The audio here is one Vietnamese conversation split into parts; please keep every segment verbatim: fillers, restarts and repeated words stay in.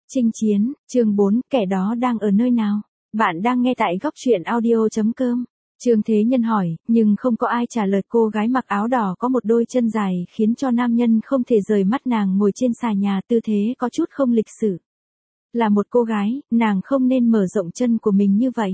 Chinh chiến, chương bốn, kẻ đó đang ở nơi nào? Bạn đang nghe tại góc truyện audio chấm com. Trương Thế Nhân hỏi, nhưng không có ai trả lời. Cô gái mặc áo đỏ có một đôi chân dài khiến cho nam nhân không thể rời mắt nàng ngồi trên xà nhà, tư thế có chút không lịch sự. Là một cô gái, nàng không nên mở rộng chân của mình như vậy.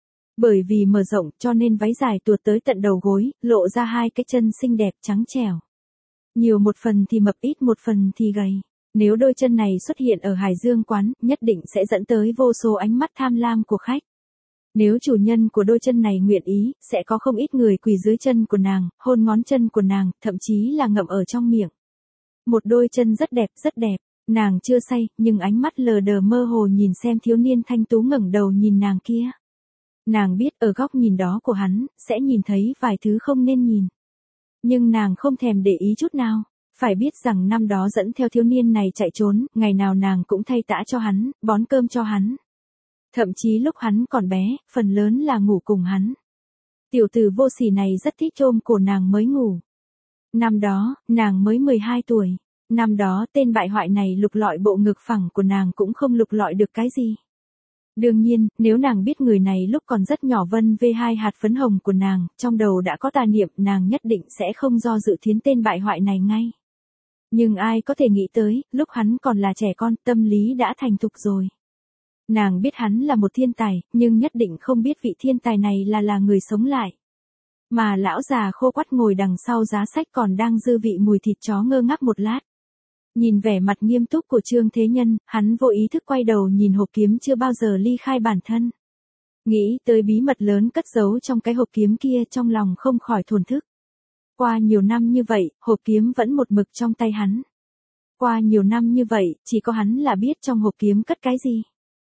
Bởi vì mở rộng cho nên váy dài tuột tới tận đầu gối, lộ ra hai cái chân xinh đẹp trắng trẻo. Nhiều một phần thì mập, ít một phần thì gầy. Nếu đôi chân này xuất hiện ở Hải Dương quán, nhất định sẽ dẫn tới vô số ánh mắt tham lam của khách. Nếu chủ nhân của đôi chân này nguyện ý, sẽ có không ít người quỳ dưới chân của nàng, hôn ngón chân của nàng, thậm chí là ngậm ở trong miệng. Một đôi chân rất đẹp, rất đẹp. Nàng chưa say, nhưng ánh mắt lờ đờ mơ hồ nhìn xem thiếu niên thanh tú ngẩng đầu nhìn nàng kia. Nàng biết ở góc nhìn đó của hắn, sẽ nhìn thấy vài thứ không nên nhìn. Nhưng nàng không thèm để ý chút nào. Phải biết rằng năm đó dẫn theo thiếu niên này chạy trốn, ngày nào nàng cũng thay tã cho hắn, bón cơm cho hắn. Thậm chí lúc hắn còn bé, phần lớn là ngủ cùng hắn. Tiểu tử vô sỉ này rất thích ôm cổ nàng mới ngủ. Năm đó, nàng mới mười hai tuổi. Năm đó tên bại hoại này lục lọi bộ ngực phẳng của nàng cũng không lục lọi được cái gì. Đương nhiên, nếu nàng biết người này lúc còn rất nhỏ vân vê hai hạt phấn hồng của nàng, trong đầu đã có tà niệm, nàng nhất định sẽ không do dự thiến tên bại hoại này ngay. Nhưng ai có thể nghĩ tới, lúc hắn còn là trẻ con, tâm lý đã thành thục rồi. Nàng biết hắn là một thiên tài, nhưng nhất định không biết vị thiên tài này là là người sống lại. Mà lão già khô quắt ngồi đằng sau giá sách còn đang dư vị mùi thịt chó ngơ ngác một lát. Nhìn vẻ mặt nghiêm túc của Trương Thế Nhân, hắn vô ý thức quay đầu nhìn hộp kiếm chưa bao giờ ly khai bản thân. Nghĩ tới bí mật lớn cất giấu trong cái hộp kiếm kia, trong lòng không khỏi thổn thức. Qua nhiều năm như vậy, hộp kiếm vẫn một mực trong tay hắn. Qua nhiều năm như vậy, chỉ có hắn là biết trong hộp kiếm cất cái gì.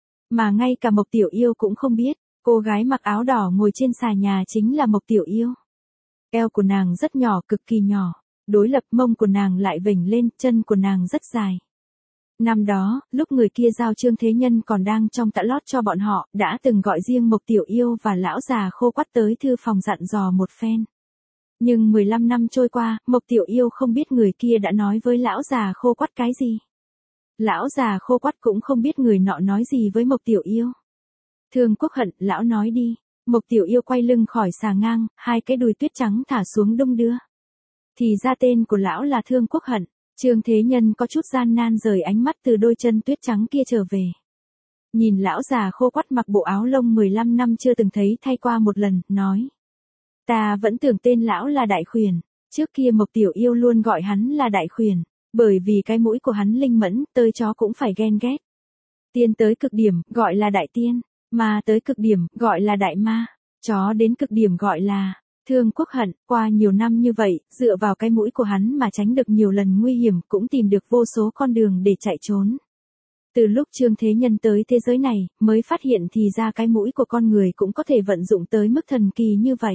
Mà ngay cả Mộc Tiểu Yêu cũng không biết, cô gái mặc áo đỏ ngồi trên xà nhà chính là Mộc Tiểu Yêu. Eo của nàng rất nhỏ, cực kỳ nhỏ, đối lập mông của nàng lại vểnh lên, chân của nàng rất dài. Năm đó, lúc người kia giao Trương Thế Nhân còn đang trong tã lót cho bọn họ, đã từng gọi riêng Mộc Tiểu Yêu và lão già khô quắt tới thư phòng dặn dò một phen. Nhưng mười lăm năm trôi qua, Mộc Tiểu Yêu không biết người kia đã nói với lão già khô quắt cái gì. Lão già khô quắt cũng không biết người nọ nói gì với Mộc Tiểu Yêu. Thương Quốc Hận, lão nói đi. Mộc Tiểu Yêu quay lưng khỏi xà ngang, hai cái đùi tuyết trắng thả xuống đung đưa. Thì ra tên của lão là Thương Quốc Hận. Trương Thế Nhân có chút gian nan rời ánh mắt từ đôi chân tuyết trắng kia trở về. Nhìn lão già khô quắt mặc bộ áo lông mười lăm năm chưa từng thấy thay qua một lần, nói. Ta vẫn tưởng tên lão là Đại Khuyển, trước kia Mộc Tiểu Yêu luôn gọi hắn là Đại Khuyển, bởi vì cái mũi của hắn linh mẫn, tới chó cũng phải ghen ghét. Tiên tới cực điểm, gọi là Đại Tiên, ma tới cực điểm, gọi là Đại Ma, chó đến cực điểm gọi là Thương Quốc Hận. Qua nhiều năm như vậy, dựa vào cái mũi của hắn mà tránh được nhiều lần nguy hiểm, cũng tìm được vô số con đường để chạy trốn. Từ lúc Trương Thế Nhân tới thế giới này, mới phát hiện thì ra cái mũi của con người cũng có thể vận dụng tới mức thần kỳ như vậy.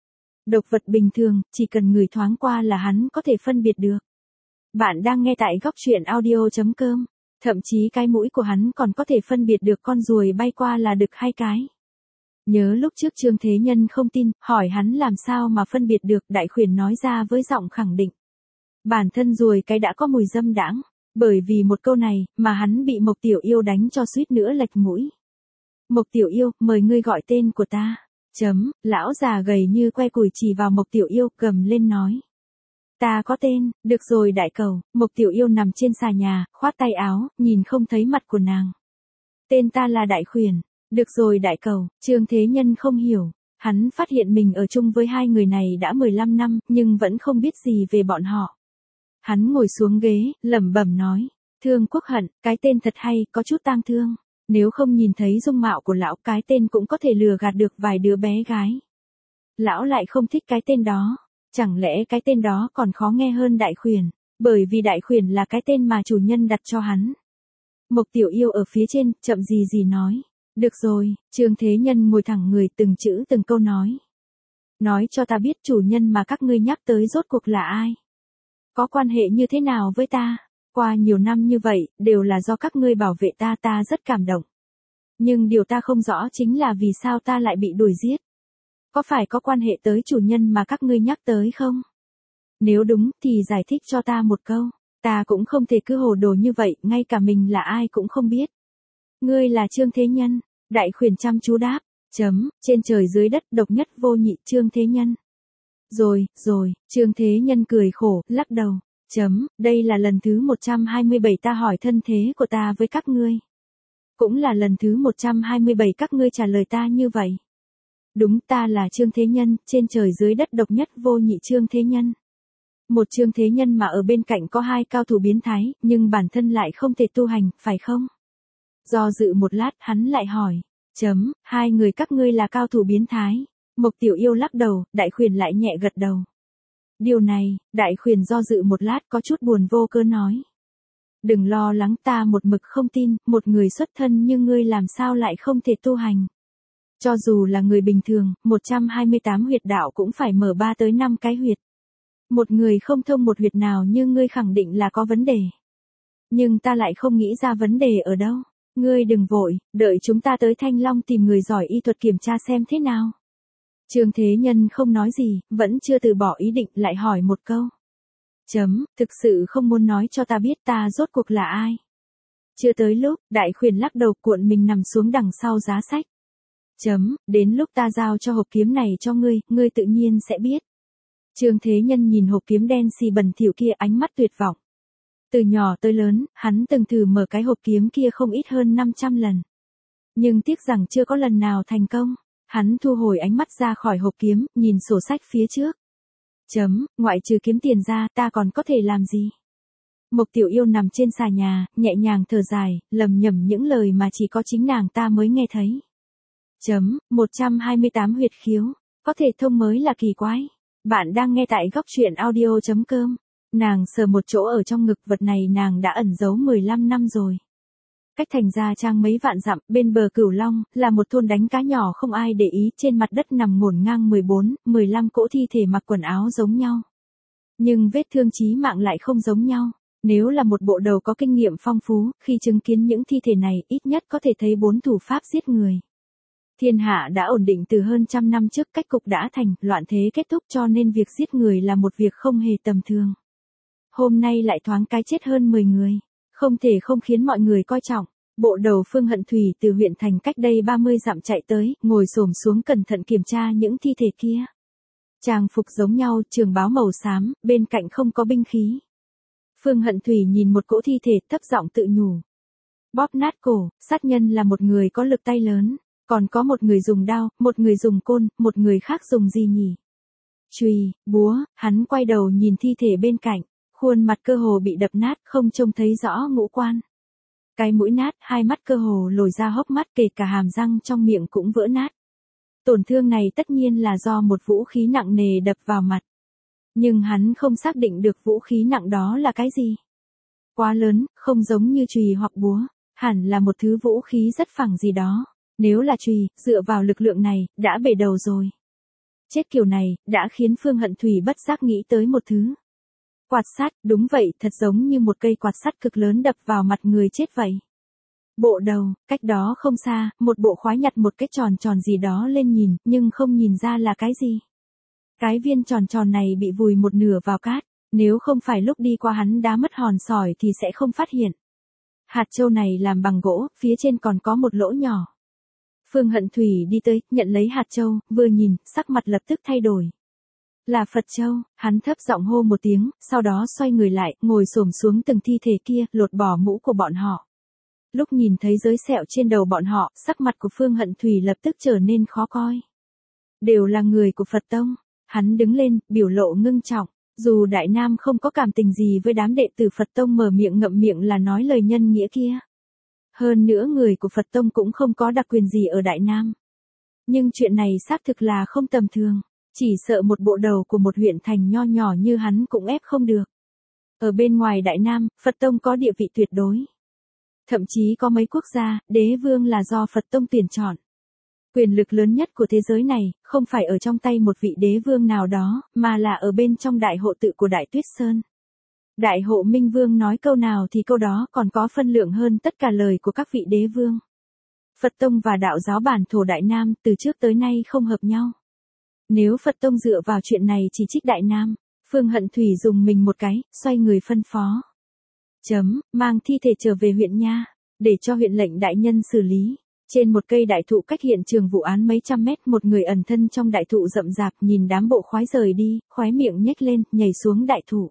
Độc vật bình thường, chỉ cần người thoáng qua là hắn có thể phân biệt được. Bạn đang nghe tại góc truyện audio chấm com. Thậm chí cái mũi của hắn còn có thể phân biệt được con ruồi bay qua là đực hay cái. Nhớ lúc trước Trương Thế Nhân không tin, hỏi hắn làm sao mà phân biệt được, Đại Khuyển nói ra với giọng khẳng định. Bản thân ruồi cái đã có mùi dâm đãng, bởi vì một câu này, mà hắn bị Mộc Tiểu Yêu đánh cho suýt nữa lệch mũi. Mộc Tiểu Yêu, mời ngươi gọi tên của ta. Chấm, lão già gầy như que củi chỉ vào Mộc Tiểu Yêu, gầm lên nói. Ta có tên, được rồi đại cầu. Mộc Tiểu Yêu nằm trên xà nhà, khoát tay áo, nhìn không thấy mặt của nàng. Tên ta là Đại Khuyển, được rồi đại cầu. Trương Thế Nhân không hiểu, hắn phát hiện mình ở chung với hai người này đã mười lăm năm, nhưng vẫn không biết gì về bọn họ. Hắn ngồi xuống ghế, lẩm bẩm nói, Thương Quốc Hận, cái tên thật hay, có chút tang thương. Nếu không nhìn thấy dung mạo của lão, cái tên cũng có thể lừa gạt được vài đứa bé gái. Lão lại không thích cái tên đó. Chẳng lẽ cái tên đó còn khó nghe hơn Đại Khuyển, bởi vì Đại Khuyển là cái tên mà chủ nhân đặt cho hắn. Mộc Tiểu Yêu ở phía trên, chậm gì gì nói. Được rồi, Trương Thế Nhân ngồi thẳng người, từng chữ từng câu nói. Nói cho ta biết chủ nhân mà các ngươi nhắc tới rốt cuộc là ai. Có quan hệ như thế nào với ta. Qua nhiều năm như vậy, đều là do các ngươi bảo vệ ta, ta rất cảm động. Nhưng điều ta không rõ chính là vì sao ta lại bị đuổi giết. Có phải có quan hệ tới chủ nhân mà các ngươi nhắc tới không? Nếu đúng thì giải thích cho ta một câu. Ta cũng không thể cứ hồ đồ như vậy, ngay cả mình là ai cũng không biết. Ngươi là Trương Thế Nhân, Đại Khuyển chăm chú đáp, chấm, trên trời dưới đất độc nhất vô nhị Trương Thế Nhân. Rồi, rồi, Trương Thế Nhân cười khổ, lắc đầu, chấm, đây là lần thứ một trăm hai mươi bảy ta hỏi thân thế của ta với các ngươi. Cũng là lần thứ một trăm hai mươi bảy các ngươi trả lời ta như vậy. Đúng, ta là Trương Thế Nhân, trên trời dưới đất độc nhất vô nhị Trương Thế Nhân. Một Trương Thế Nhân mà ở bên cạnh có hai cao thủ biến thái, nhưng bản thân lại không thể tu hành, phải không? Do dự một lát, hắn lại hỏi, chấm, hai người các ngươi là cao thủ biến thái. Mộc Tiểu Yêu lắc đầu, Đại Khuyển lại nhẹ gật đầu. Điều này, Đại Khuyển do dự một lát có chút buồn vô cớ nói. Đừng lo lắng, ta một mực không tin, một người xuất thân như ngươi làm sao lại không thể tu hành. Cho dù là người bình thường, một trăm hai mươi tám huyệt đạo cũng phải mở ba tới năm cái huyệt. Một người không thông một huyệt nào như ngươi khẳng định là có vấn đề. Nhưng ta lại không nghĩ ra vấn đề ở đâu. Ngươi đừng vội, đợi chúng ta tới Thanh Long tìm người giỏi y thuật kiểm tra xem thế nào. Trương Thế Nhân không nói gì, vẫn chưa từ bỏ ý định, lại hỏi một câu. Chấm, thực sự không muốn nói cho ta biết ta rốt cuộc là ai. Chưa tới lúc, Đại Khuyển lắc đầu cuộn mình nằm xuống đằng sau giá sách. Chấm, đến lúc ta giao cho hộp kiếm này cho ngươi, ngươi tự nhiên sẽ biết. Trương Thế Nhân nhìn hộp kiếm đen xì bẩn thỉu kia, ánh mắt tuyệt vọng. Từ nhỏ tới lớn, hắn từng thử mở cái hộp kiếm kia không ít hơn năm trăm lần. Nhưng tiếc rằng chưa có lần nào thành công. Hắn thu hồi ánh mắt ra khỏi hộp kiếm, nhìn sổ sách phía trước. Chấm, ngoại trừ kiếm tiền ra, ta còn có thể làm gì? Mộc Tiểu Yêu nằm trên xà nhà, nhẹ nhàng thở dài, lầm nhầm những lời mà chỉ có chính nàng ta mới nghe thấy. Chấm, một trăm hai mươi tám huyệt khiếu, có thể thông mới là kỳ quái. Bạn đang nghe tại góc truyện audio chấm com. Nàng sờ một chỗ ở trong ngực, vật này nàng đã ẩn giấu mười lăm năm rồi. Cách Thành Gia Trang mấy vạn dặm, bên bờ Cửu Long, là một thôn đánh cá nhỏ không ai để ý, trên mặt đất nằm ngổn ngang mười bốn, mười lăm cỗ thi thể mặc quần áo giống nhau. Nhưng vết thương chí mạng lại không giống nhau. Nếu là một bộ đầu có kinh nghiệm phong phú, khi chứng kiến những thi thể này, ít nhất có thể thấy bốn thủ pháp giết người. Thiên hạ đã ổn định từ hơn trăm năm trước, cách cục đã thành, loạn thế kết thúc, cho nên việc giết người là một việc không hề tầm thường. Hôm nay lại thoáng cái chết hơn mười người, không thể không khiến mọi người coi trọng. Bộ đầu Phương Hận Thủy từ huyện thành cách đây ba mươi dặm chạy tới, ngồi xổm xuống cẩn thận kiểm tra những thi thể kia. Trang phục giống nhau, trường bào màu xám, bên cạnh không có binh khí. Phương Hận Thủy nhìn một cỗ thi thể, thấp giọng tự nhủ. Bóp nát cổ, sát nhân là một người có lực tay lớn, còn có một người dùng đao, một người dùng côn, một người khác dùng gì nhỉ? Chùy, búa. Hắn quay đầu nhìn thi thể bên cạnh, khuôn mặt cơ hồ bị đập nát, không trông thấy rõ ngũ quan. Cái mũi nát, hai mắt cơ hồ lồi ra hốc mắt, kể cả hàm răng trong miệng cũng vỡ nát. Tổn thương này tất nhiên là do một vũ khí nặng nề đập vào mặt. Nhưng hắn không xác định được vũ khí nặng đó là cái gì. Quá lớn, không giống như chùy hoặc búa, hẳn là một thứ vũ khí rất phẳng gì đó. Nếu là chùy, dựa vào lực lượng này, đã bể đầu rồi. Chết kiểu này, đã khiến Phương Hận Thủy bất giác nghĩ tới một thứ. Quạt sắt, đúng vậy, thật giống như một cây quạt sắt cực lớn đập vào mặt người chết vậy. Bộ đầu, cách đó không xa, một bộ khoái nhặt một cái tròn tròn gì đó lên nhìn, nhưng không nhìn ra là cái gì. Cái viên tròn tròn này bị vùi một nửa vào cát, nếu không phải lúc đi qua hắn đá mất hòn sỏi thì sẽ không phát hiện. Hạt châu này làm bằng gỗ, phía trên còn có một lỗ nhỏ. Phương Hận Thủy đi tới, nhận lấy hạt châu, vừa nhìn, sắc mặt lập tức thay đổi. Là Phật châu, hắn thấp giọng hô một tiếng, sau đó xoay người lại, ngồi xổm xuống từng thi thể kia, lột bỏ mũ của bọn họ. Lúc nhìn thấy giới sẹo trên đầu bọn họ, sắc mặt của Phương Hận Thủy lập tức trở nên khó coi. Đều là người của Phật Tông. Hắn đứng lên, biểu lộ ngưng trọng. Dù Đại Nam không có cảm tình gì với đám đệ tử Phật Tông, mở miệng ngậm miệng là nói lời nhân nghĩa kia. Hơn nữa người của Phật Tông cũng không có đặc quyền gì ở Đại Nam. Nhưng chuyện này xác thực là không tầm thường. Chỉ sợ một bộ đầu của một huyện thành nho nhỏ như hắn cũng ép không được. Ở bên ngoài Đại Nam, Phật Tông có địa vị tuyệt đối. Thậm chí có mấy quốc gia, đế vương là do Phật Tông tuyển chọn. Quyền lực lớn nhất của thế giới này, không phải ở trong tay một vị đế vương nào đó, mà là ở bên trong đại hộ tự của Đại Tuyết Sơn. Đại hộ Minh Vương nói câu nào thì câu đó còn có phân lượng hơn tất cả lời của các vị đế vương. Phật Tông và đạo giáo bản thổ Đại Nam từ trước tới nay không hợp nhau. Nếu Phật Tông dựa vào chuyện này chỉ trích Đại Nam, Phương Hận Thủy dùng mình một cái, xoay người phân phó. Chấm, mang thi thể trở về huyện nha, để cho huyện lệnh đại nhân xử lý. Trên một cây đại thụ cách hiện trường vụ án mấy trăm mét, một người ẩn thân trong đại thụ rậm rạp nhìn đám bộ khoái rời đi, khóe miệng nhếch lên, nhảy xuống đại thụ.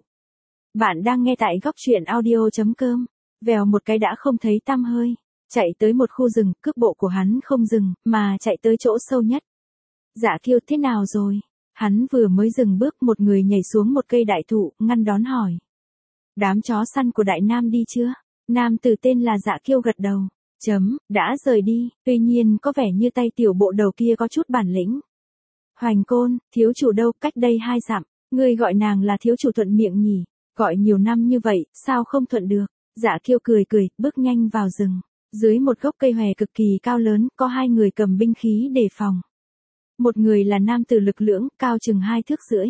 Bạn đang nghe tại góc truyện audio chấm com. Vèo một cái đã không thấy tăm hơi. Chạy tới một khu rừng, cước bộ của hắn không dừng, mà chạy tới chỗ sâu nhất. Dạ Kiêu thế nào rồi? Hắn vừa mới dừng bước, một người nhảy xuống một cây đại thụ, ngăn đón hỏi. Đám chó săn của Đại Nam đi chưa? Nam tử tên là Dạ Kiêu gật đầu. Chấm, đã rời đi, tuy nhiên có vẻ như tay tiểu bộ đầu kia có chút bản lĩnh. Hoành Côn, thiếu chủ đâu, cách đây hai dặm, ngươi gọi nàng là thiếu chủ thuận miệng nhỉ, gọi nhiều năm như vậy, sao không thuận được? Dạ Kiêu cười cười, bước nhanh vào rừng. Dưới một gốc cây hòe cực kỳ cao lớn, có hai người cầm binh khí đề phòng. Một người là nam tử lực lưỡng, cao chừng hai thước rưỡi.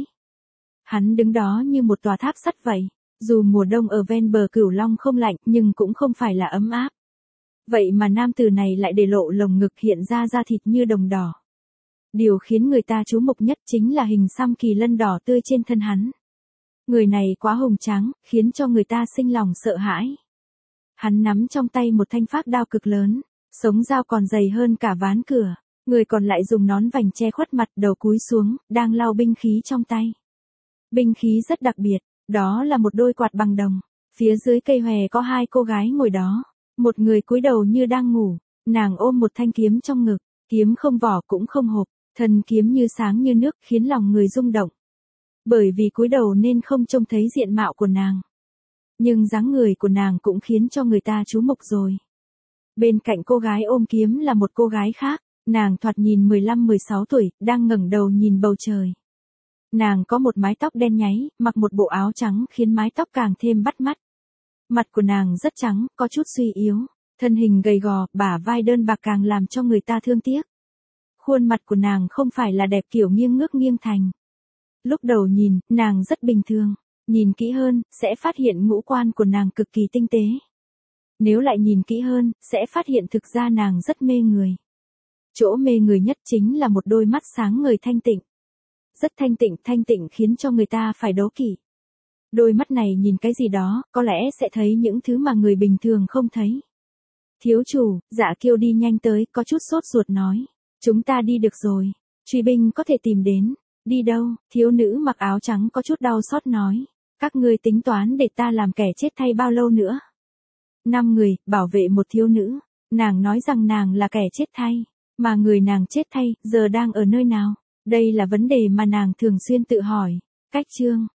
Hắn đứng đó như một tòa tháp sắt vậy. Dù mùa đông ở ven bờ Cửu Long không lạnh, nhưng cũng không phải là ấm áp. Vậy mà nam tử này lại để lộ lồng ngực hiện ra da thịt như đồng đỏ. Điều khiến người ta chú mục nhất chính là hình xăm kỳ lân đỏ tươi trên thân hắn. Người này quá hùng tráng, khiến cho người ta sinh lòng sợ hãi. Hắn nắm trong tay một thanh phác đao cực lớn, sống dao còn dày hơn cả ván cửa. Người còn lại dùng nón vành che khuất mặt, đầu cúi xuống, đang lau binh khí trong tay. Binh khí rất đặc biệt, đó là một đôi quạt bằng đồng. Phía dưới cây hòe có hai cô gái ngồi đó. Một người cúi đầu như đang ngủ, nàng ôm một thanh kiếm trong ngực, kiếm không vỏ cũng không hộp, thân kiếm như sáng như nước khiến lòng người rung động. Bởi vì cúi đầu nên không trông thấy diện mạo của nàng. Nhưng dáng người của nàng cũng khiến cho người ta chú mục rồi. Bên cạnh cô gái ôm kiếm là một cô gái khác, nàng thoạt nhìn mười lăm mười sáu tuổi, đang ngẩng đầu nhìn bầu trời. Nàng có một mái tóc đen nháy, mặc một bộ áo trắng khiến mái tóc càng thêm bắt mắt. Mặt của nàng rất trắng, có chút suy yếu, thân hình gầy gò, bả vai đơn bạc càng làm cho người ta thương tiếc. Khuôn mặt của nàng không phải là đẹp kiểu nghiêng ngước nghiêng thành. Lúc đầu nhìn, nàng rất bình thường, nhìn kỹ hơn, sẽ phát hiện ngũ quan của nàng cực kỳ tinh tế. Nếu lại nhìn kỹ hơn, sẽ phát hiện thực ra nàng rất mê người. Chỗ mê người nhất chính là một đôi mắt sáng ngời thanh tịnh. Rất thanh tịnh, thanh tịnh khiến cho người ta phải đố kỵ. Đôi mắt này nhìn cái gì đó, có lẽ sẽ thấy những thứ mà người bình thường không thấy. Thiếu chủ, Dạ Kiêu đi nhanh tới, có chút sốt ruột nói. Chúng ta đi được rồi. Truy binh có thể tìm đến. Đi đâu? Thiếu nữ mặc áo trắng có chút đau xót nói. Các ngươi tính toán để ta làm kẻ chết thay bao lâu nữa? Năm người, bảo vệ một thiếu nữ. Nàng nói rằng nàng là kẻ chết thay. Mà người nàng chết thay, giờ đang ở nơi nào? Đây là vấn đề mà nàng thường xuyên tự hỏi. Cách chương.